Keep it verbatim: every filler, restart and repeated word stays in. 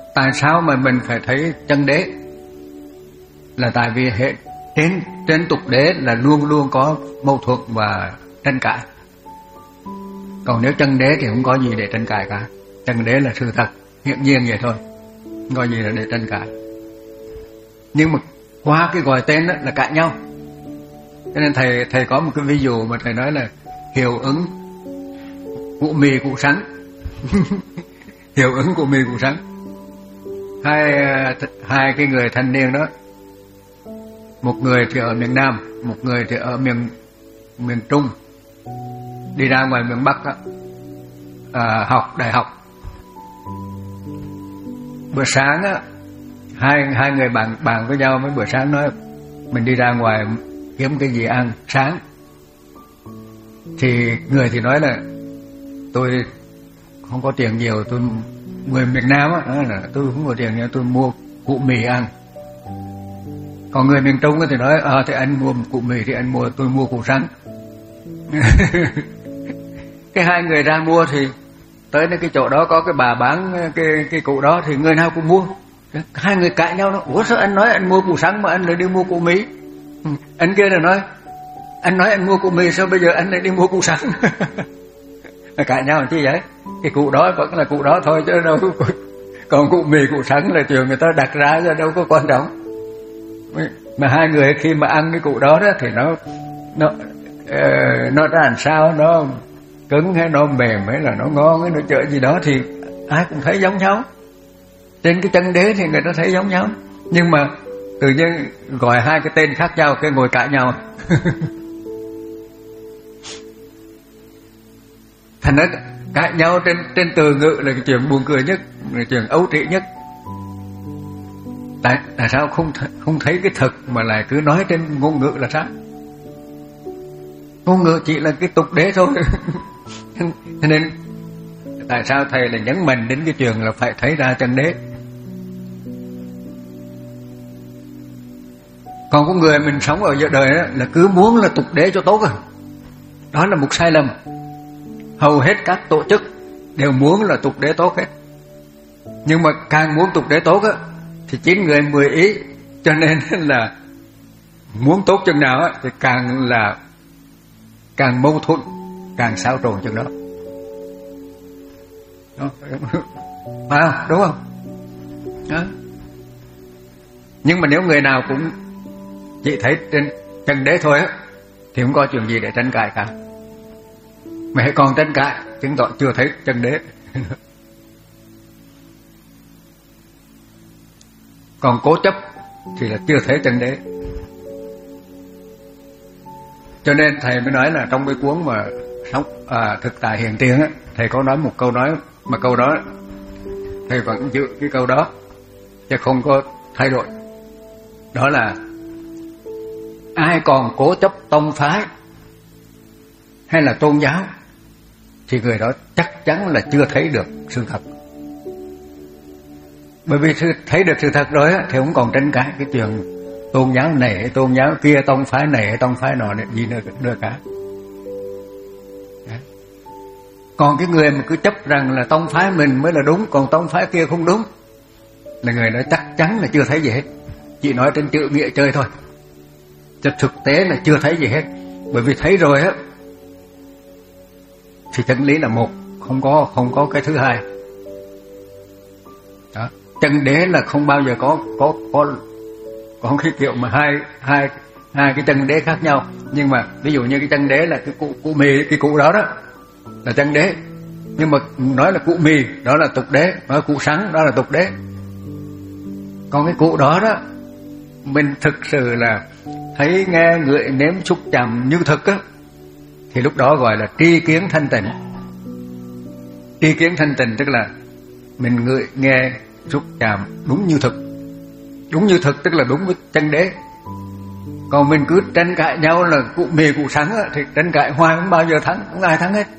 tại sao mà mình phải thấy chân đế? Là tại vì hệ trên trên tục đế là luôn luôn có mâu thuẫn và tranh cãi. Còn nếu chân đế thì không có gì để tranh cãi cả. Chân đế là sự thật, hiển nhiên vậy thôi, không có gì là để tranh cãi. Nhưng mà qua cái gọi tên đó là cãi nhau. Cho nên thầy thầy có một cái ví dụ mà thầy nói là hiệu ứng của mì cụ sắn. Hiệu ứng của mì cụ sắn. Hai hai cái người thanh niên đó, một người thì ở miền Nam, một người thì ở miền miền Trung, đi ra ngoài miền Bắc đó, à, học đại học. Bữa sáng á, hai hai người bạn bạn với nhau mấy bữa sáng nói mình đi ra ngoài kiếm cái gì ăn sáng. Thì người thì nói là tôi không có tiền nhiều, tôi người miền Nam á, nói là tôi không có tiền nhiều, tôi mua củ mì ăn. Còn người miền Trung thì nói ờ à, thì anh mua củ mì thì anh mua, tôi mua củ sắn. Cái hai người ra mua thì tới cái chỗ đó có cái bà bán cái cái củ đó thì người nào cũng mua. Hai người cãi nhau nó, ủa sao anh nói anh mua củ sắn mà anh lại đi mua củ mì? Anh kia là nói anh nói anh mua củ mì sao bây giờ anh lại đi mua củ sắn? Cãi nhau làm chi vậy? Cái củ đó vẫn là củ đó thôi chứ đâu có, còn củ mì củ sắn là chuyện người ta đặt ra chứ đâu có quan trọng. Mà hai người khi mà ăn cái củ đó đó thì nó nó uh, nó ra làm sao, nó cứng hay nó mềm hay là nó ngon hay nó chợ gì đó thì ai cũng thấy giống nhau. Trên cái chân đế thì người ta thấy giống nhau, nhưng mà tự nhiên gọi hai cái tên khác nhau cái ngồi cãi nhau. Thành ra cãi nhau trên trên từ ngữ là cái chuyện buồn cười nhất, là chuyện ấu trĩ nhất. Tại tại sao không không thấy cái thực mà lại cứ nói trên ngôn ngữ là sao? Ngôn ngữ chỉ là cái tục đế thôi. Cho nên tại sao thầy lại nhấn mạnh đến cái chuyện là phải thấy ra chân đế? Còn có người mình sống ở giữa đời đó, là cứ muốn là tục đế cho tốt à. Đó là một sai lầm. Hầu hết các tổ chức đều muốn là tục đế tốt hết. Nhưng mà càng muốn tục đế tốt á thì chín người mười ý. Cho nên là muốn tốt chừng nào á thì càng là càng mâu thuẫn, càng xáo trộn chừng đó. Đó. Phải không? Đúng không? Đó. Nhưng mà nếu người nào cũng chỉ thấy trên chân đế thôi á thì không có chuyện gì để tranh cãi cả. Mà hãy còn tranh cãi chứng tỏ chưa thấy chân đế. Còn cố chấp thì là chưa thấy chân đế. Cho nên thầy mới nói là trong cái cuốn mà sống à, thực tại hiện tiền á, thầy có nói một câu nói mà câu đó thầy vẫn giữ cái câu đó chứ không có thay đổi. Đó là ai còn cố chấp tông phái hay là tôn giáo thì người đó chắc chắn là chưa thấy được sự thật. Bởi vì thấy được sự thật rồi á thì không còn tranh cãi cái chuyện tôn giáo này hay tôn giáo kia, tông phái này hay tông phái nọ gì nữa, nữa cả. Đấy. Còn cái người mà cứ chấp rằng là tông phái mình mới là đúng, còn tông phái kia không đúng, là người đó chắc chắn là chưa thấy gì hết. Chỉ nói trên chữ nghĩa chơi thôi, chứ thực tế là chưa thấy gì hết. Bởi vì thấy rồi á thì chân lý là một, không có không có cái thứ hai. Đó. Chân đế là không bao giờ có có có có cái kiểu mà hai hai hai cái chân đế khác nhau. Nhưng mà ví dụ như cái chân đế là cái cụ cụ mì, cái cụ đó đó là chân đế. Nhưng mà nói là cụ mì đó là tục đế, nói cụ sắn đó là tục đế. Còn cái cụ đó đó mình thực sự là thấy nghe ngửi nếm xúc chạm như thực á thì lúc đó gọi là tri kiến thanh tịnh. Tri kiến thanh tịnh tức là mình ngửi nghe xúc chạm đúng như thực. Đúng như thực tức là đúng với chân đế. Còn mình cứ tranh cãi nhau là cụ mì cụ sắn á, thì tranh cãi hoài không bao giờ thắng, không ai thắng hết.